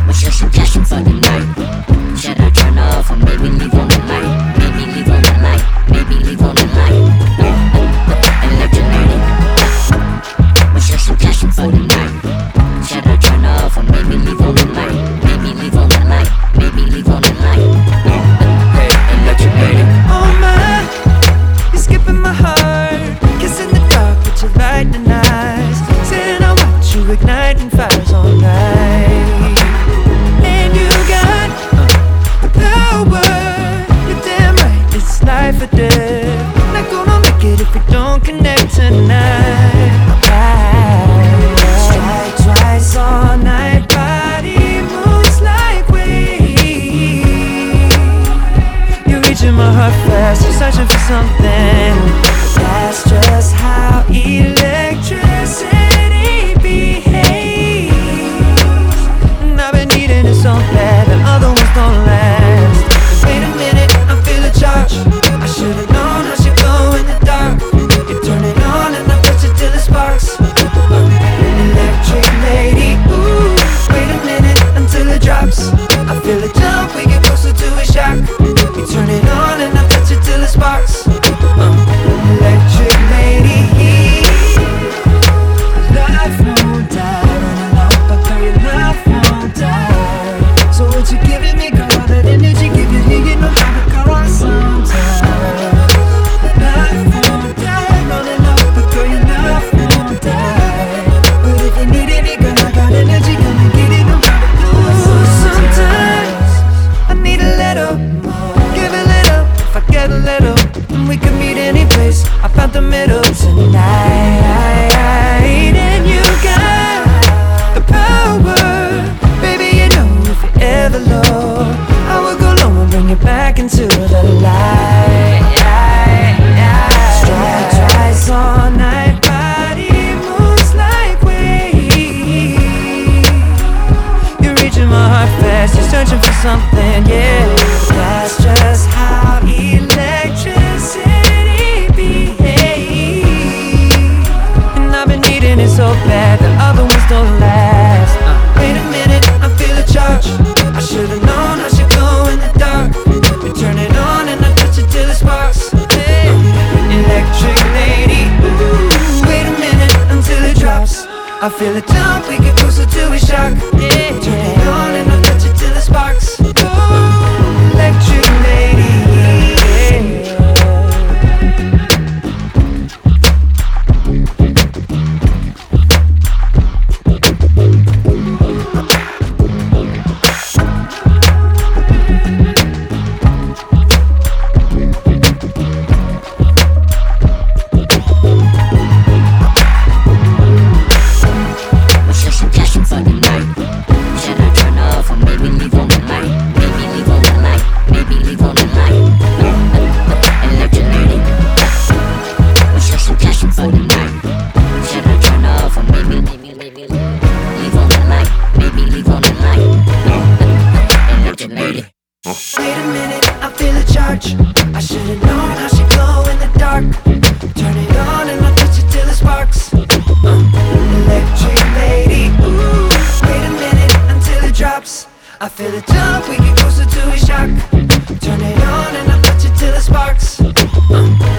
Show some passion for the night. Should I turn off or maybe leave on the light? Maybe leave on the light. Maybe leave on the light. Electrolytic. Show some passion for the night. Should I turn off or maybe leave on the light? Maybe leave on the light. Maybe leave on the light. Electrolytic. Oh my, you're skipping my heart. Kiss in the dark, but you light the night. Sitting I watch you igniting fires all night. And you got the power. You're damn right, it's life or death. Not gonna make it if we don't connect tonight. Strike twice all night, body moves like waves. You're reaching my heart fast, you're searching for something. That's just how electricity behaves. And I've been needing it so bad, the other ones don't last. Wait a minute, I feel a charge. I should've known how she glow in the dark. You turn it on and I touch it till it sparks. Electric lady, ooh. Wait a minute until it drops. I feel it jump, we get closer to a shock. You turn it on and I touch it till it sparks. Electric lady, life won't die. Running out, but girl, your life won't die. So what you giving me, girl? All that energy, give you here, you know how to call on sometime. Life won't die. Running out, but girl, your life won't die. But if you need me, girl, I got energy, come and get it, no matter what. Sometimes I need a little, give a little. If I get a little, then we can meet any place. I found the middle tonight. And you got the power, baby, you know if you're ever low, I will go low and bring you back into the light. Strike twice all night, body moves like waves. You're reaching my heart fast, you're searching for something, yeah. That's just how electricity behaves. And I've been needing it so bad, the other ones don't last. Wait a minute, I feel a charge. I should've known how she glow in the dark. We turn it on and I touch it till it sparks. Electric lady, ooh. Wait a minute until it drops. I feel it jump, we get closer to a shock. Turn it on and I touch it till it sparks. Electric lady, Show some passion for the night. Should I turn off or maybe leave on the light? Maybe leave on the light. Maybe leave on the light. Electrolytic. Show some passion for the night. Should I turn off or maybe leave on the light? Maybe leave on the light. Electrolytic. wait a minute, I feel a charge. I should've known how she glow in the dark. Turn it on and I touch it till it sparks. Electric lady, ooh. Wait a minute until it drops. I feel it jump, we get closer to a shock. Turn it on and I touch it till it sparks.